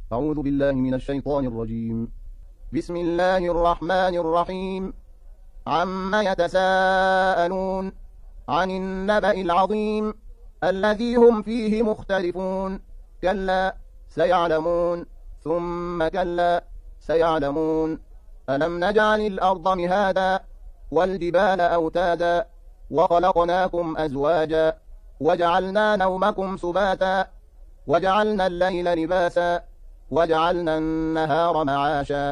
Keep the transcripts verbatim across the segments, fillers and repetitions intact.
أعوذ بالله من الشيطان الرجيم. بسم الله الرحمن الرحيم. عما يتساءلون عن النبأ العظيم الذي هم فيه مختلفون. كلا سيعلمون ثم كلا سيعلمون. ألم نجعل الأرض مهادا والجبال أوتادا وخلقناكم أزواجا وجعلنا نومكم سباتا وجعلنا الليل لباسا وجعلنا النهار معاشا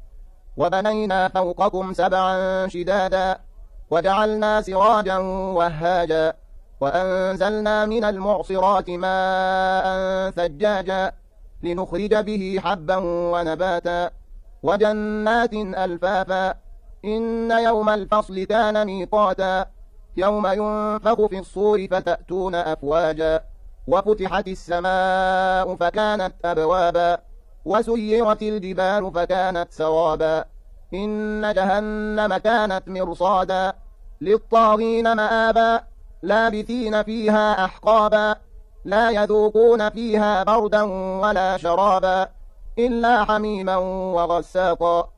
وبنينا فوقكم سبعا شدادا وجعلنا سراجا وهاجا وأنزلنا من المعصرات ماء ثجاجا لنخرج به حبا ونباتا وجنات ألفافا. إن يوم الفصل كان ميقاتا يوم ينفخ في الصور فتأتون أفواجا وفتحت السماء فكانت أبوابا وسيرت الجبال فكانت سرابا. إن جهنم كانت مرصادا للطاغين مآبا لابثين فيها أحقابا لا يذوقون فيها بردا ولا شرابا إلا حميما وغساقا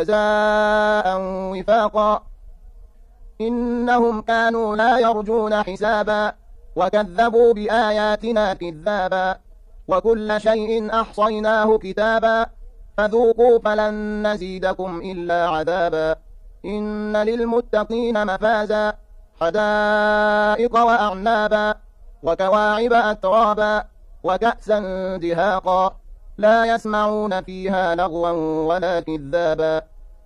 جزاء وفاقا. إنهم كانوا لا يرجون حسابا وكذبوا بآياتنا كذابا وكل شيء أحصيناه كتابا فذوقوا فلن نزيدكم إلا عذابا. إن للمتقين مفازا حدائق وأعنابا وكواعب أترابا وكأسا دهاقا لا يسمعون فيها لغوا ولا كذابا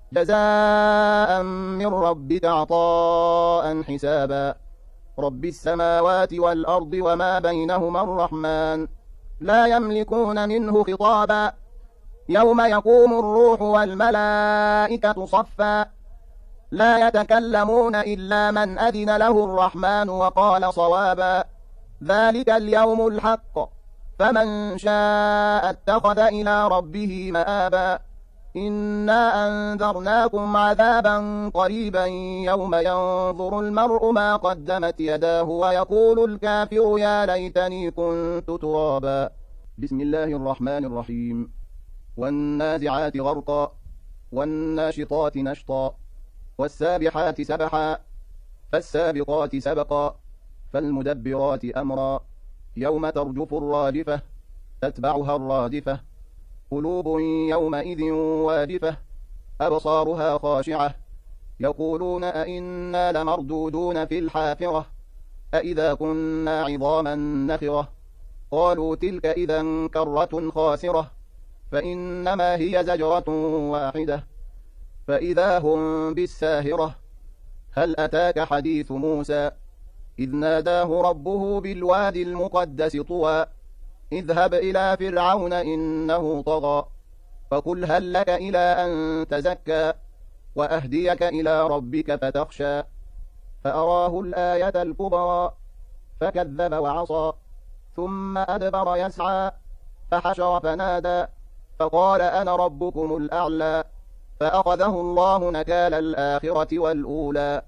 جزاء من ربك عطاء حسابا. رب السماوات والأرض وما بينهما الرحمن لا يملكون منه خطابا. يوم يقوم الروح والملائكة صفا لا يتكلمون إلا من أذن له الرحمن وقال صوابا. ذلك اليوم الحق فمن شاء اتخذ إلى ربه مآبا. إنا أنذرناكم عذابا قريبا يوم ينظر المرء ما قدمت يداه ويقول الكافر يا ليتني كنت ترابا. بسم الله الرحمن الرحيم. والنازعات غرقا والناشطات نشطا والسابحات سبحا فالسابقات سبقا فالمدبرات أمرا. يوم ترجف الراجفة تتبعها الرادفة قلوب يومئذ واجفة أبصارها خاشعة يقولون أئنا لمردودون في الحافرة أئذا كنا عظاما نخرة قالوا تلك إذا كرة خاسرة فإنما هي زجرة واحدة فإذا هم بالساهرة. هل أتاك حديث موسى إذ ناداه ربه بالوادي المقدس طوى اذهب إلى فرعون إنه طغى فقل هل لك إلى أن تزكى وأهديك إلى ربك فتخشى. فأراه الآية الكبرى فكذب وعصى ثم أدبر يسعى فحشر فنادى فقال أنا ربكم الأعلى فأخذه الله نكال الآخرة والأولى.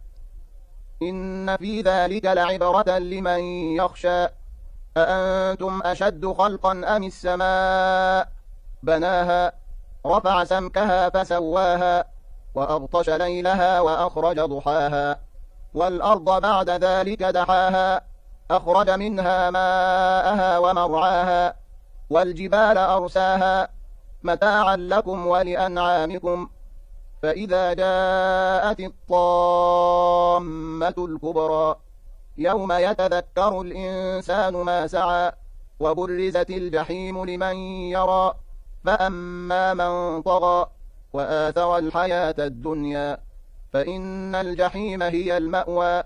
إن في ذلك لعبرة لمن يخشى. أأنتم أشد خلقا أم السماء بناها رفع سمكها فسواها وأغطش ليلها وأخرج ضحاها والأرض بعد ذلك دحاها أخرج منها ماءها ومرعاها والجبال أرساها متاعا لكم ولأنعامكم. فإذا جاءت الطامة الكبرى يوم يتذكر الإنسان ما سعى وبرزت الجحيم لمن يرى فأما من طغى وآثر الحياة الدنيا فإن الجحيم هي المأوى.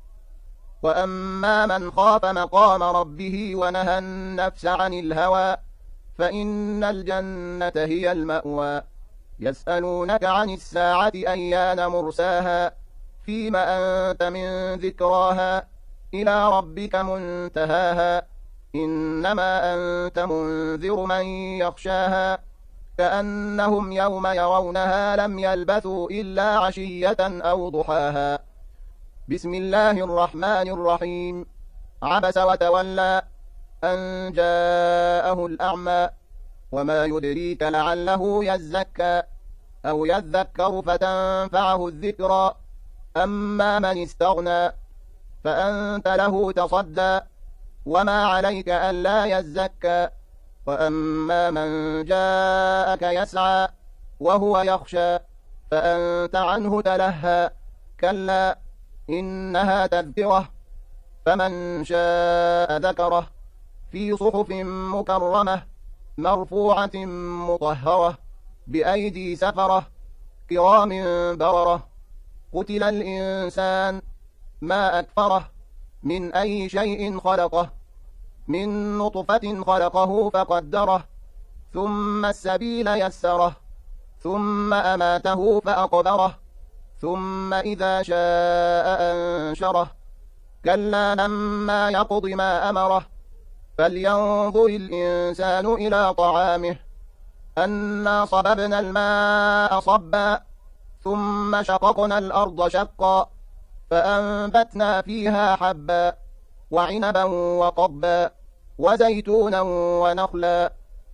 وأما من خاف مقام ربه ونهى النفس عن الهوى فإن الجنة هي المأوى. يسألونك عن الساعة أيان مرساها فيم أنت من ذكراها إلى ربك منتهاها إنما أنت منذر من يخشاها كأنهم يوم يرونها لم يلبثوا إلا عشية أو ضحاها. بسم الله الرحمن الرحيم. عبس وتولى أن جاءه الأعمى وما يدريك لعله يزكى أو يذكر فتنفعه الذكرى أما من استغنى فأنت له تصدى وما عليك ألا يزكى وأما من جاءك يسعى وهو يخشى فأنت عنه تلهى كلا إنها تذكرة فمن شاء ذكره في صحف مكرمة مرفوعة مطهرة بأيدي سفرة كرام بررة قتل الإنسان ما أكفره من أي شيء خلقه من نطفة خلقه فقدره ثم السبيل يسره ثم أماته فأقبره ثم إذا شاء أنشره كلا لما يقض ما أمره فلينظر الإنسان إلى طعامه أنا صببنا الماء صبا ثم شققنا الأرض شقا فأنبتنا فيها حبا وعنبا وقبا وزيتونا ونخلا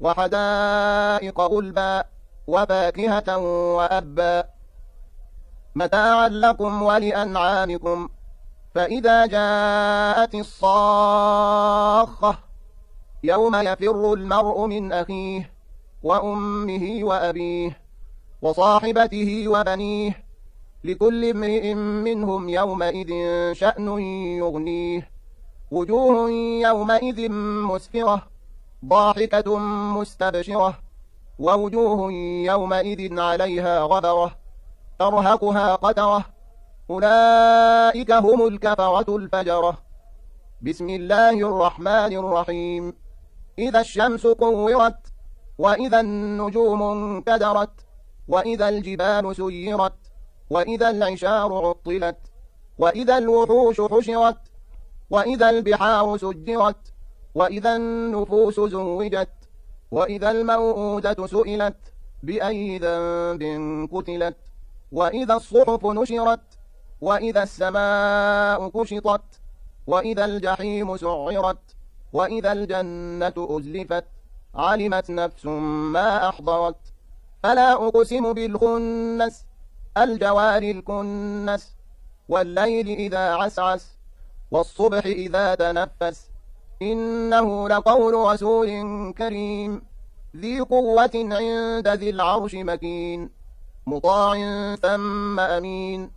وحدائق غلبا وفاكهة وأبا متاعا لكم ولأنعامكم فإذا جاءت الصاخة يوم يفر المرء من أخيه وأمه وأبيه وصاحبته وبنيه لكل امرئ منهم يومئذ شأن يغنيه وجوه يومئذ مسفرة ضاحكة مستبشرة ووجوه يومئذ عليها غبرة ترهقها قترة أولئك هم الكفرة الفجرة بسم الله الرحمن الرحيم إذا الشمس كورت وإذا النجوم انكدرت وإذا الجبال سيرت وإذا العشار عطلت وإذا الوحوش حشرت وإذا البحار سجرت وإذا النفوس زوجت وإذا الموءودة سئلت بأي ذنب قتلت وإذا الصحف نشرت وإذا السماء كشطت وإذا الجحيم سعرت وإذا الجنة أزلفت علمت نفس ما أحضرت فلا أقسم بالخنس الجوار الكنس والليل إذا عسعس والصبح إذا تنفس إنه لقول رسول كريم ذي قوة عند ذي العرش مكين مطاع ثم أمين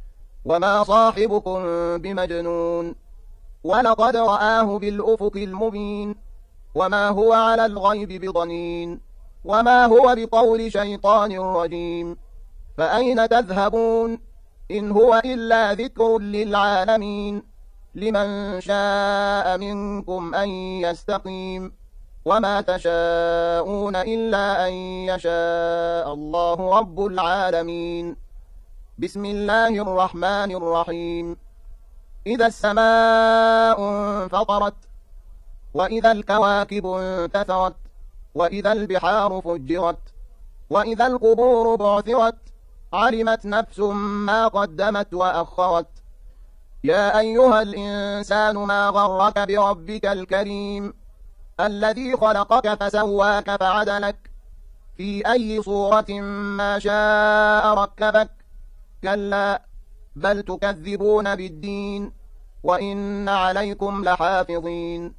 وما صاحبكم بمجنون ولقد رآه بالأفق المبين وما هو على الغيب بضنين وما هو بقول شيطان رجيم فأين تذهبون إن هو إلا ذكر للعالمين لمن شاء منكم أن يستقيم وما تشاءون إلا أن يشاء الله رب العالمين بسم الله الرحمن الرحيم إذا السماء انفطرت وإذا الكواكب انتثرت وإذا البحار فجرت وإذا القبور بعثرت علمت نفس ما قدمت وأخرت يا أيها الإنسان ما غرك بربك الكريم الذي خلقك فسواك فعدلك في أي صورة ما شاء ركبك كلا بل تكذبون بالدين وإن عليكم لحافظين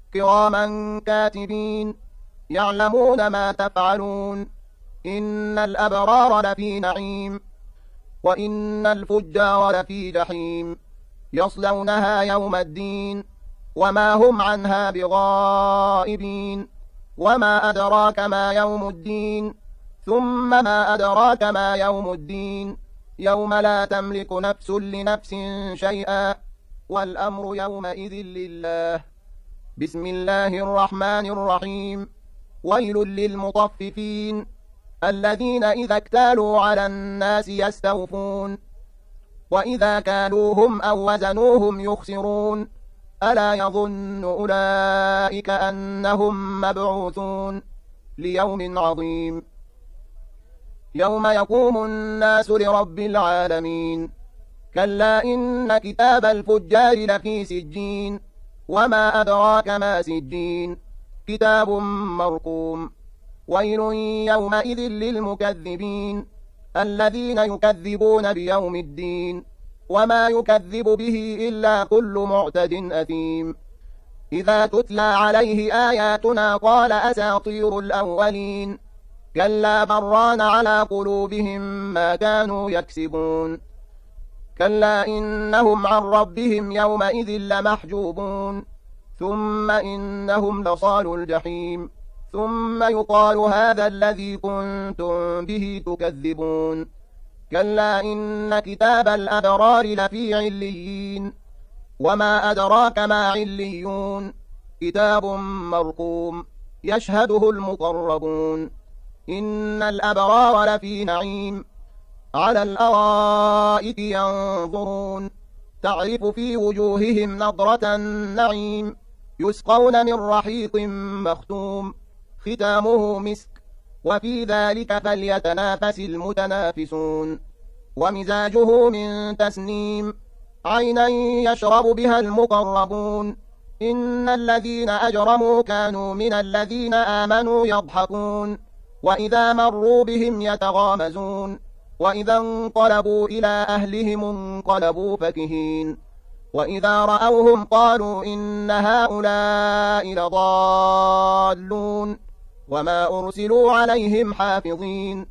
كراما كاتبين يعلمون ما تفعلون إن الأبرار لفي نعيم وإن الفجار لفي جحيم يصلونها يوم الدين وما هم عنها بغائبين وما أدراك ما يوم الدين ثم ما أدراك ما يوم الدين يوم لا تملك نفس لنفس شيئا والأمر يومئذ لله بسم الله الرحمن الرحيم ويل للمطففين الذين إذا اكتالوا على الناس يستوفون وإذا كالوهم أو وزنوهم يخسرون ألا يظن أولئك أنهم مبعوثون ليوم عظيم يوم يقوم الناس لرب العالمين كلا إن كتاب الفجار لفي سجين وما أدراك ما سجين كتاب مرقوم ويل يومئذ للمكذبين الذين يكذبون بيوم الدين وما يكذب به إلا كل معتد أثيم إذا تتلى عليه آياتنا قال أساطير الأولين كلا بران على قلوبهم ما كانوا يكسبون كلا إنهم عن ربهم يومئذ لمحجوبون ثم إنهم لصالوا الجحيم ثم يقال هذا الذي كنتم به تكذبون كلا إن كتاب الأبرار لفي عليين وما أدراك ما عليون كتاب مرقوم يشهده المقربون إن الأبرار لفي نعيم على الأرائك ينظرون تعرف في وجوههم نضرة النعيم يسقون من رحيق مختوم ختامه مسك وفي ذلك فليتنافس المتنافسون ومزاجه من تسنيم عينا يشرب بها المقربون إن الذين أجرموا كانوا من الذين آمنوا يضحكون وإذا مروا بهم يتغامزون وإذا انقلبوا إلى أهلهم انقلبوا فكهين وإذا رأوهم قالوا إن هؤلاء لضالون وما أرسلوا عليهم حافظين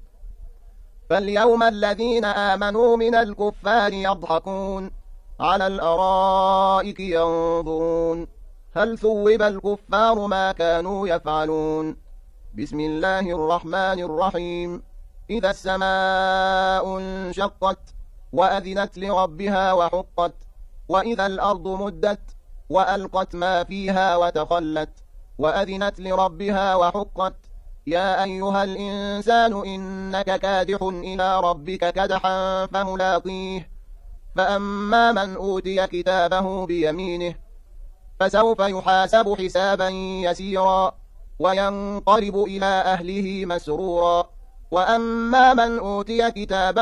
فاليوم الذين آمنوا من الكفار يضحكون على الأرائك ينظرون هل ثوب الكفار ما كانوا يفعلون بسم الله الرحمن الرحيم إذا السماء انشقت وأذنت لربها وحقت وإذا الأرض مدت وألقت ما فيها وتخلت وأذنت لربها وحقت يا أيها الإنسان إنك كادح إلى ربك كدحا فملاقيه فأما من أوتي كتابه بيمينه فسوف يحاسب حسابا يسيرا وينقلب إلى أهله مسرورا وأما من أوتي كتابه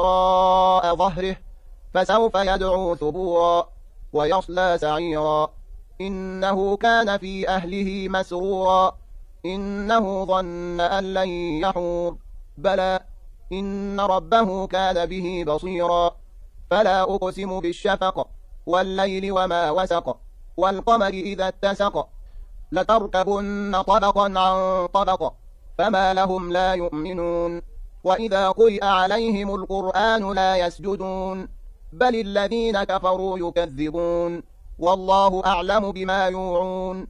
وراء ظهره فسوف يدعو ثبورا ويصلى سعيرا إنه كان في أهله مسرورا إنه ظن أن لن يحور بلى إن ربه كان به بصيرا فلا أقسم بالشفق والليل وما وسق والقمر إذا اتسق لتركبن طبقا عن طبق فما لهم لا يؤمنون وإذا قرئ عليهم القرآن لا يسجدون بل الذين كفروا يكذبون والله أعلم بما يوعون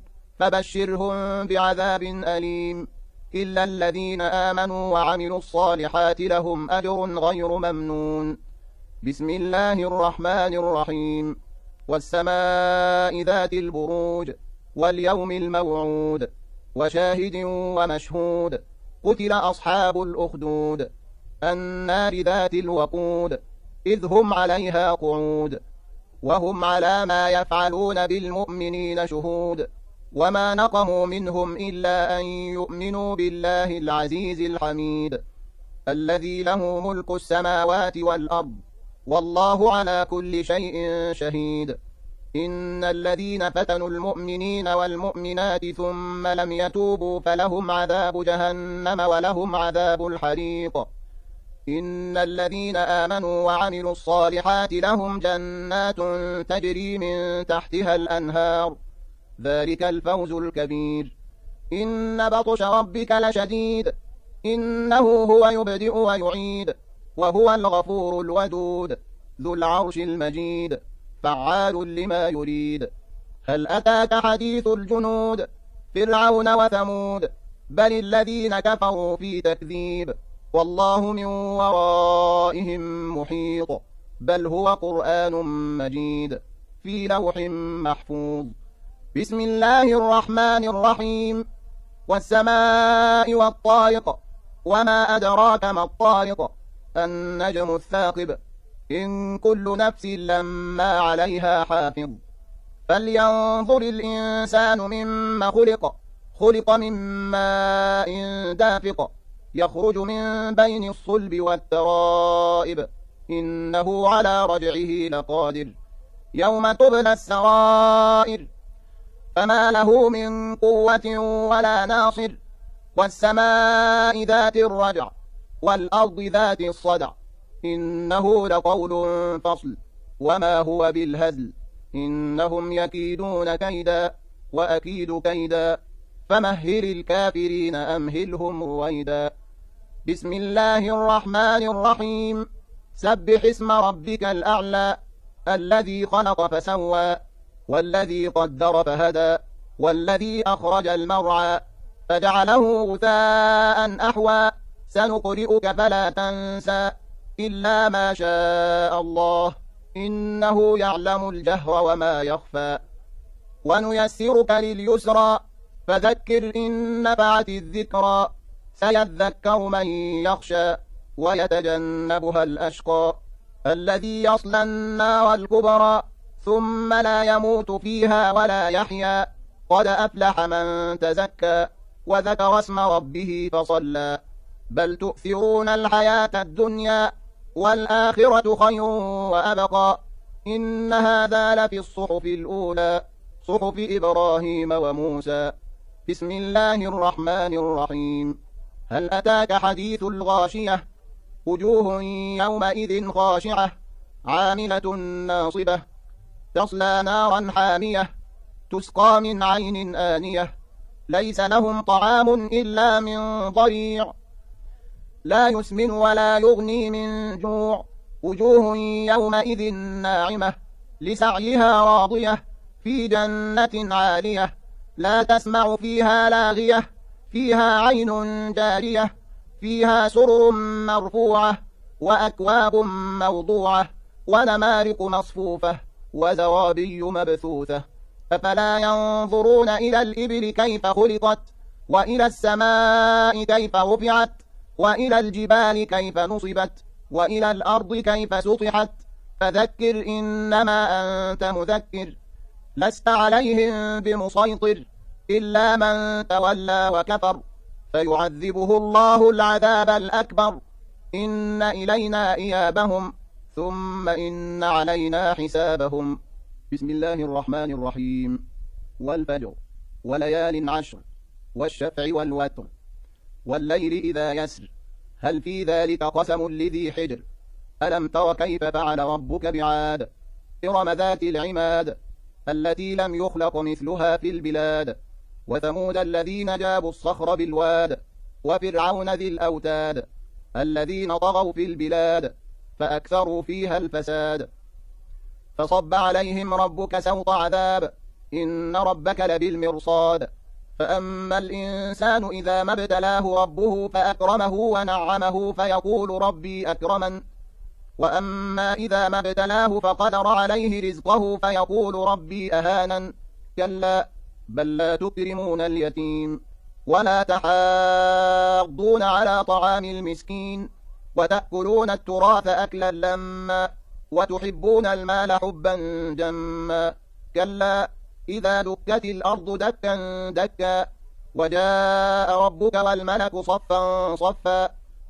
فبشرهم بعذاب أليم إلا الذين آمنوا وعملوا الصالحات لهم أجر غير ممنون بسم الله الرحمن الرحيم والسماء ذات البروج واليوم الموعود وشاهد ومشهود قتل أصحاب الأخدود النار ذات الوقود إذ هم عليها قعود وهم على ما يفعلون بالمؤمنين شهود وما نقموا منهم إلا أن يؤمنوا بالله العزيز الحميد الذي له ملك السماوات والأرض والله على كل شيء شهيد إن الذين فتنوا المؤمنين والمؤمنات ثم لم يتوبوا فلهم عذاب جهنم ولهم عذاب الحريق إن الذين آمنوا وعملوا الصالحات لهم جنات تجري من تحتها الأنهار ذلك الفوز الكبير إن بطش ربك لشديد إنه هو يبدئ ويعيد وهو الغفور الودود ذو العرش المجيد فعال لما يريد هل أتاك حديث الجنود فرعون وثمود بل الذين كفروا في تكذيب والله من ورائهم محيط بل هو قرآن مجيد في لوح محفوظ بسم الله الرحمن الرحيم والسماء والطارق وما أدراك ما الطارق النجم الثاقب إن كل نفس لما عليها حافظ فلينظر الإنسان مما خلق خلق من ماء دافق يخرج من بين الصلب والترائب إنه على رجعه لقادر يوم تبلى السرائر فما له من قوة ولا ناصر والسماء ذات الرجع والأرض ذات الصدع إنه لقول فصل وما هو بالهزل إنهم يكيدون كيدا وأكيد كيدا فمهل الكافرين أمهلهم رويدا. بسم الله الرحمن الرحيم. سبح اسم ربك الأعلى الذي خلق فسوى والذي قدر فهدى والذي أخرج المرعى فجعله غثاء أحوى سنقرئك فلا تنسى إلا ما شاء الله إنه يعلم الجهر وما يخفى ونيسرك لليسرى فذكر إن نفعت الذكرى سيذكر من يخشى ويتجنبها الأشقى الذي يصلى النار الكبرى ثم لا يموت فيها ولا يحيا قد أفلح من تزكى وذكر اسم ربه فصلى بل تؤثرون الحياة الدنيا والآخرة خير وأبقى إن هذا لفي الصحف الأولى صحف إبراهيم وموسى. بسم الله الرحمن الرحيم. هل أتاك حديث الغاشية وجوه يومئذ خاشعة عاملة ناصبة تصلى نارا حامية تسقى من عين آنية ليس لهم طعام إلا من ضريع لا يسمن ولا يغني من جوع وجوه يومئذ ناعمة لسعيها راضية في جنة عالية لا تسمع فيها لاغية فيها عين جارية فيها سرر مرفوعة وأكواب موضوعة ونمارق مصفوفة وزرابي مبثوثة أفلا ينظرون إلى الإبل كيف خلقت وإلى السماء كيف رفعت وإلى الجبال كيف نصبت وإلى الأرض كيف سطحت فذكر إنما أنت مذكر لست عليهم بمسيطر إلا من تولى وكفر فيعذبه الله العذاب الأكبر إن إلينا إيابهم ثم إن علينا حسابهم. بسم الله الرحمن الرحيم. والفجر وليال عشر والشفع والوتر والليل إذا يسر هل في ذلك قسم لذي حجر ألم تر كيف فعل ربك بعاد إرم ذات العماد التي لم يخلق مثلها في البلاد وثمود الذين جابوا الصخر بالواد وفرعون ذي الأوتاد الذين طغوا في البلاد فأكثروا فيها الفساد فصب عليهم ربك سوط عذاب إن ربك لبالمرصاد فأما الإنسان إذا ما ابتلاه ربه فأكرمه ونعمه فيقول ربي أكرمن وأما إذا ما ابتلاه فقدر عليه رزقه فيقول ربي أهانن كلا بل لا تكرمون اليتيم ولا تحاضون على طعام المسكين وتأكلون التراث أكلا لما وتحبون المال حبا جما كلا إذا دكت الأرض دكا دكا وجاء ربك والملك صفا صفا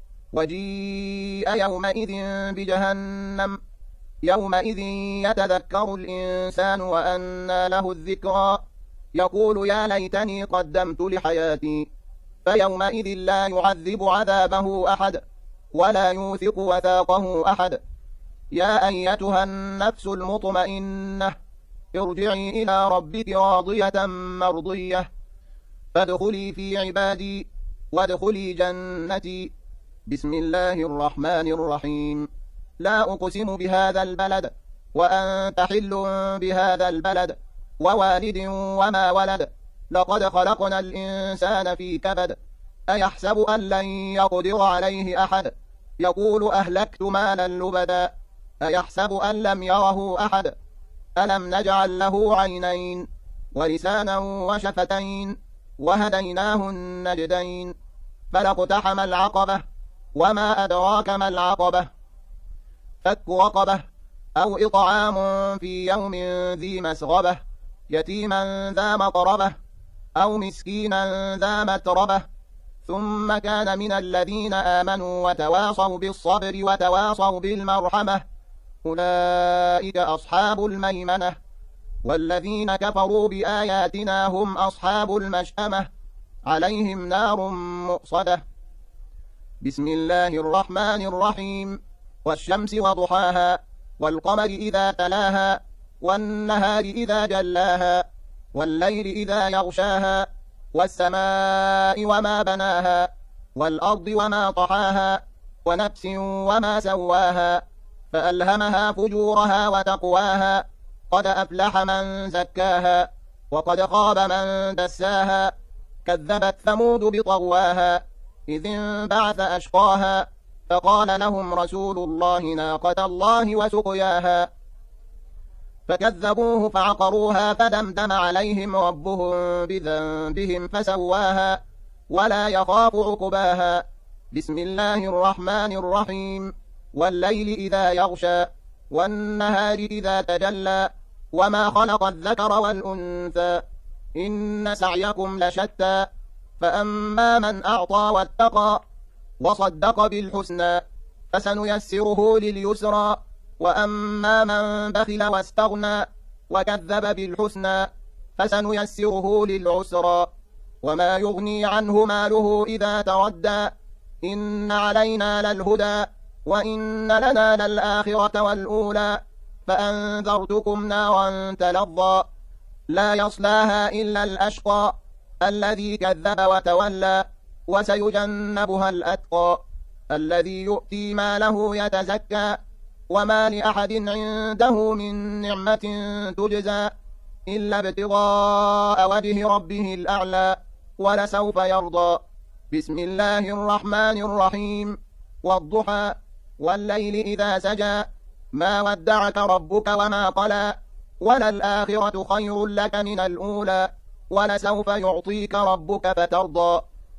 وجيء يومئذ بجهنم يومئذ يتذكر الإنسان وأنى له الذكرى يقول يا ليتني قدمت لحياتي فيومئذ لا يعذب عذابه أحد ولا يوثق وثاقه أحد يا أيتها النفس المطمئنة ارجعي إلى ربك راضية مرضية فادخلي في عبادي وادخلي جنتي. بسم الله الرحمن الرحيم. لا أقسم بهذا البلد وأنت حل بهذا البلد ووالد وما ولد لقد خلقنا الإنسان في كبد أيحسب أن لن يقدر عليه أحد يقول أهلكت مالا لبدا أيحسب أن لم يره أحد ألم نجعل له عينين ولسانا وشفتين وهديناه النجدين فلاقتحم العقبة وما أدراك ما العقبة فك رقبة أو إطعام في يوم ذي مسغبة يتيما ذا مقربة أو مسكينا ذا متربة ثم كان من الذين آمنوا وتواصوا بالصبر وتواصوا بالمرحمة أولئك أصحاب الميمنة والذين كفروا بآياتنا هم أصحاب المشأمة عليهم نار مؤصدة. بسم الله الرحمن الرحيم. والشمس وضحاها والقمر إذا تلاها والنهار إذا جلاها والليل إذا يغشاها والسماء وما بناها والأرض وما طحاها ونفس وما سواها فألهمها فجورها وتقواها قد أفلح من زكاها وقد خاب من دساها كذبت ثمود بطغواها إذ انبعث أشقاها فقال لهم رسول الله ناقة الله وسقياها فكذبوه فعقروها فدمدم عليهم ربهم بذنبهم فسواها ولا يخاف عقباها. بسم الله الرحمن الرحيم. والليل إذا يغشى والنهار إذا تجلى وما خلق الذكر والأنثى إن سعيكم لشتى فأما من أعطى واتقى وصدق بالحسنى فسنيسره لليسرى وأما من بخل واستغنى وكذب بالحسنى فسنيسره للعسرى وما يغني عنه ماله إذا تردى إن علينا للهدى وإن لنا للآخرة والأولى فأنذرتكم نارا تلظى لا يصلاها إلا الأشقى الذي كذب وتولى وسيجنبها الأتقى الذي يؤتي ماله يتزكى وما لأحد عنده من نعمة تجزى إلا ابتغاء وجه ربه الأعلى ولسوف يرضى. بسم الله الرحمن الرحيم. والضحى والليل إذا سجى ما ودعك ربك وما قلى وللآخرة خير لك من الأولى ولسوف يعطيك ربك فترضى.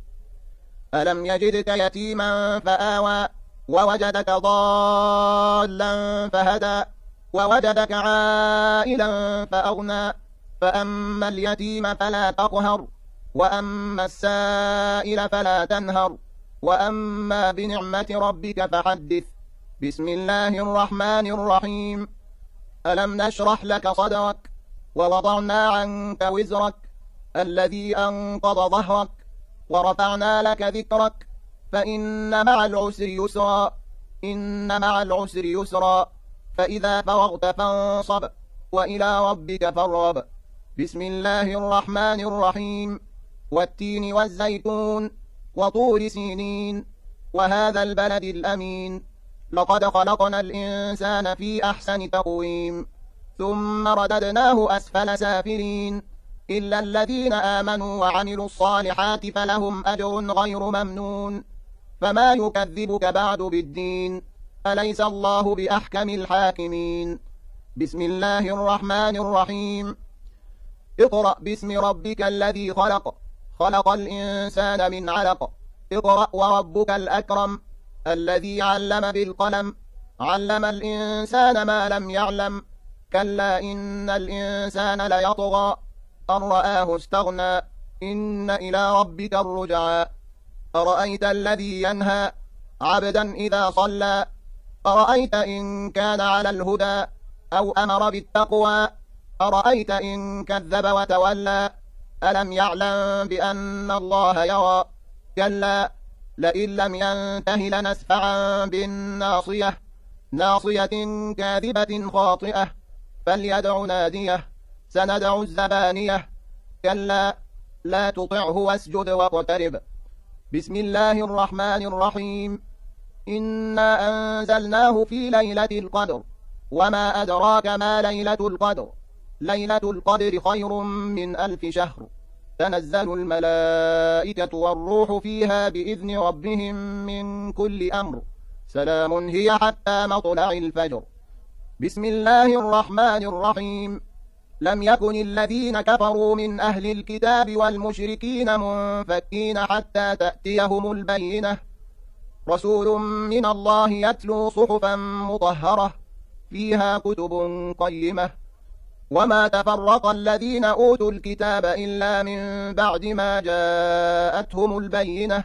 ألم يجدك يتيما فآوى ووجدك ضالا فهدى ووجدك عائلا فأغنى فأما اليتيم فلا تقهر وأما السائل فلا تنهر وأما بنعمة ربك فحدث. بسم الله الرحمن الرحيم. ألم نشرح لك صدرك ووضعنا عنك وزرك الذي أنقض ظهرك ورفعنا لك ذكرك فإن مع العسر يسرا إن مع العسر يسرا فإذا فرغت فانصب وإلى ربك فارغب. بسم الله الرحمن الرحيم. والتين والزيتون وطور سينين وهذا البلد الأمين لقد خلقنا الإنسان في أحسن تقويم ثم رددناه أسفل سافلين إلا الذين آمنوا وعملوا الصالحات فلهم أجر غير ممنون فما يكذبك بعد بالدين أليس الله بأحكم الحاكمين. بسم الله الرحمن الرحيم. اقرأ باسم ربك الذي خلق خلق الإنسان من علق اقرأ وربك الأكرم الذي علم بالقلم علم الإنسان ما لم يعلم كلا إن الإنسان ليطغى أن رآه استغنى إن إلى ربك الرجعى. أرأيت الذي ينهى عبدا إذا صلى أرأيت إن كان على الهدى أو أمر بالتقوى أرأيت إن كذب وتولى ألم يعلم بأن الله يرى كلا لئن لم ينته لنسفعا بالناصية ناصية كاذبة خاطئة فليدع ناديه سندع الزبانية كلا لا تطعه واسجد واقترب. بسم الله الرحمن الرحيم. إنا أنزلناه في ليلة القدر وما أدراك ما ليلة القدر ليلة القدر خير من ألف شهر تنزل الملائكة والروح فيها بإذن ربهم من كل أمر سلام هي حتى مطلع الفجر. بسم الله الرحمن الرحيم. لم يكن الذين كفروا من أهل الكتاب والمشركين منفكين حتى تأتيهم البينة رسول من الله يتلو صحفا مطهرة فيها كتب قيمة وما تفرق الذين أوتوا الكتاب إلا من بعد ما جاءتهم البينة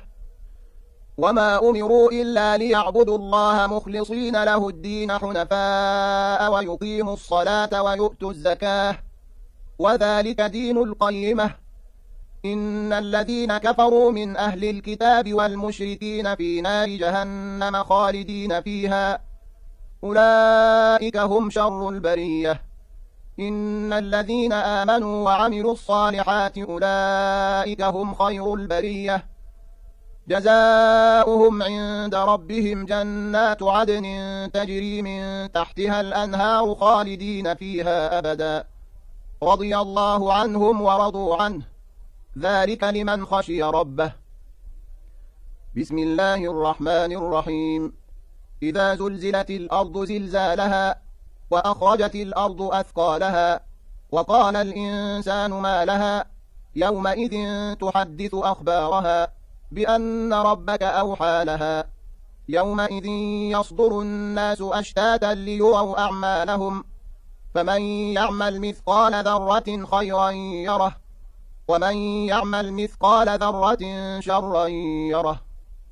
وما أمروا إلا ليعبدوا الله مخلصين له الدين حنفاء ويقيموا الصلاة ويؤتوا الزكاة وذلك دين القيمة إن الذين كفروا من أهل الكتاب والمشركين في نار جهنم خالدين فيها أولئك هم شر البرية. إن الذين آمنوا وعملوا الصالحات أولئك هم خير البرية. جزاؤهم عند ربهم جنات عدن تجري من تحتها الأنهار خالدين فيها أبدا رضي الله عنهم ورضوا عنه ذلك لمن خشي ربه. بسم الله الرحمن الرحيم. إذا زلزلت الأرض زلزالها وأخرجت الأرض أثقالها وقال الإنسان ما لها يومئذ تحدث أخبارها بأن ربك أوحى لها يومئذ يصدر الناس أشتاتا ليروا أعمالهم فمن يعمل مثقال ذرة خيرا يره ومن يعمل مثقال ذرة شرا يره.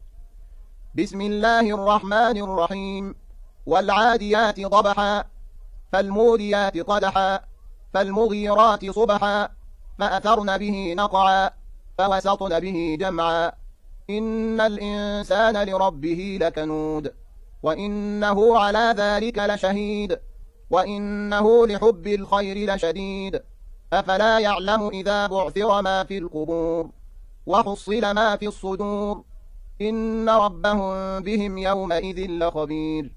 بسم الله الرحمن الرحيم. والعاديات ضبحا فالموريات قدحا فالمغيرات صبحا فأثرن به نقعا فوسطن به جمعا إن الإنسان لربه لكنود وإنه على ذلك لشهيد وإنه لحب الخير لشديد أفلا يعلم إذا بعثر ما في القبور وحصل ما في الصدور إن ربهم بهم يومئذ لخبير.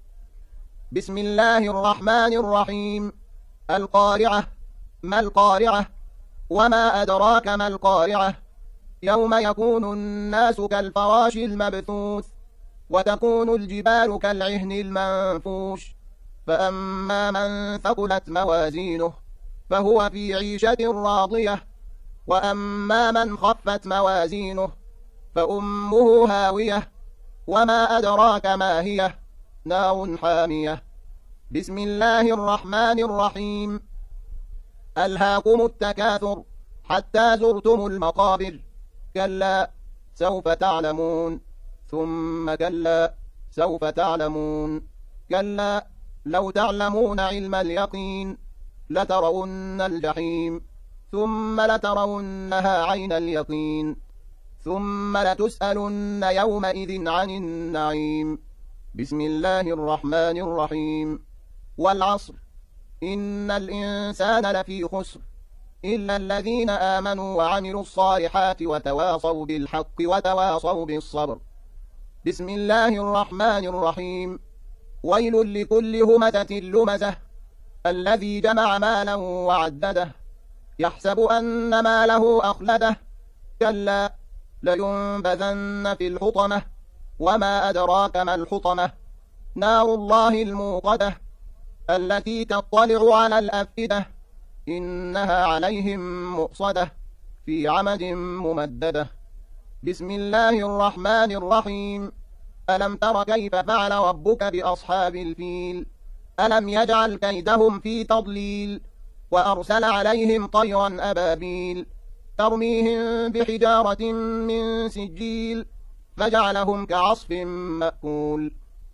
بسم الله الرحمن الرحيم. القارعة ما القارعة وما أدراك ما القارعة يوم يكون الناس كالفراش المبثوث وتكون الجبال كالعهن المنفوش فأما من ثقلت موازينه فهو في عيشة راضية وأما من خفت موازينه فأمه هاوية وما أدراك ما هي نار حامية. بسم الله الرحمن الرحيم. ألهاكم التكاثر حتى زرتم المقابر كلا سوف تعلمون ثم كلا سوف تعلمون كلا لو تعلمون علم اليقين لترون الجحيم ثم لترونها عين اليقين ثم لتسألن يومئذ عن النعيم. بسم الله الرحمن الرحيم. والعصر إن الإنسان لفي خسر إلا الذين آمنوا وعملوا الصالحات وتواصوا بالحق وتواصوا بالصبر. بسم الله الرحمن الرحيم. ويل لكل همزة لمزة الذي جمع مالا وعدده يحسب أن ماله أخلده كلا لينبذن في الحطمة وما أدراك ما الحطمة نار الله الموقدة التي تطلع على الأفئدة إنها عليهم مؤصدة في عمد ممددة. بسم الله الرحمن الرحيم. ألم تر كيف فعل ربك بأصحاب الفيل ألم يجعل كيدهم في تضليل وأرسل عليهم طيرا أبابيل ترميهم بحجارة من سجيل فجعلهم كعصف مأكول.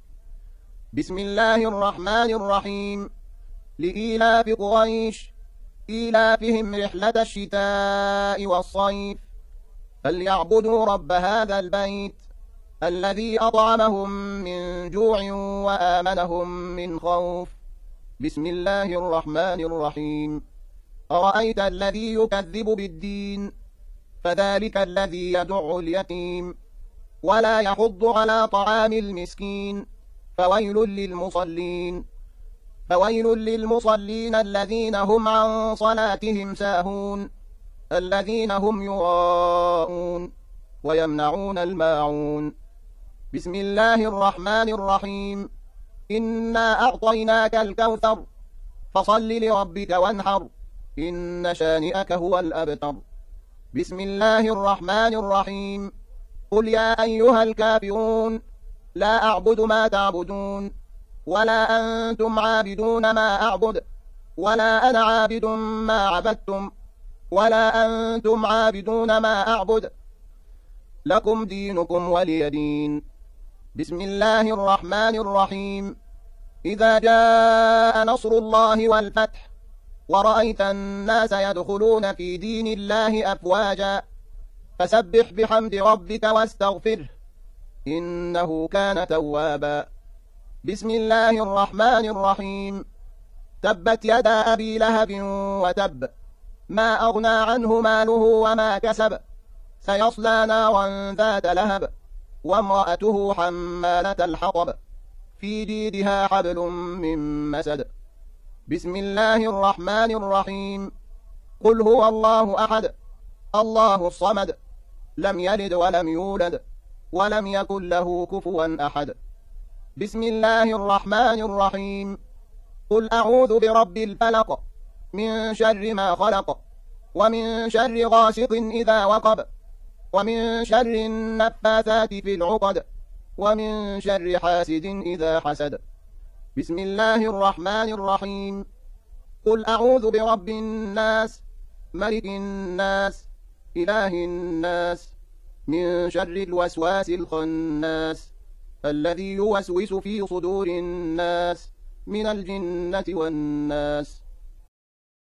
بسم الله الرحمن الرحيم. لإيلاف قريش إيلافهم رحلة الشتاء والصيف فليعبدوا رب هذا البيت الذي أطعمهم من جوع وآمنهم من خوف. بسم الله الرحمن الرحيم. أرأيت الذي يكذب بالدين فذلك الذي يدع اليتيم ولا يحض على طعام المسكين فويل للمصلين فويل للمصلين الذين هم عن صلاتهم ساهون الذين هم يراءون ويمنعون الماعون. بسم الله الرحمن الرحيم. إنا أعطيناك الكوثر فصل لربك وانحر إن شانئك هو الأبتر. بسم الله الرحمن الرحيم. قل يا أيها الكافرون لا أعبد ما تعبدون ولا أنتم عابدون ما أعبد ولا أنا عابد ما عبدتم ولا أنتم عابدون ما أعبد لكم دينكم ولي دين. بسم الله الرحمن الرحيم. إذا جاء نصر الله والفتح ورأيت الناس يدخلون في دين الله أفواجا فسبح بحمد ربك واستغفره إنه كان توابا. بسم الله الرحمن الرحيم. تبت يدا أبي لهب وتب ما أغنى عنه ماله وما كسب سيصلى نارا ذات لهب وامرأته حمالة الحطب في جيدها حبل من مسد. بسم الله الرحمن الرحيم. قل هو الله أحد الله الصمد لم يلد ولم يولد ولم يكن له كفوا أحد. بسم الله الرحمن الرحيم. قل أعوذ برب الفلق من شر ما خلق ومن شر غاسق إذا وقب ومن شر النفاثات في العقد ومن شر حاسد إذا حسد. بسم الله الرحمن الرحيم. قل أعوذ برب الناس ملك الناس إله الناس من شر الوسواس الخناس الذي يوسوس في صدور الناس من الجنة والناس.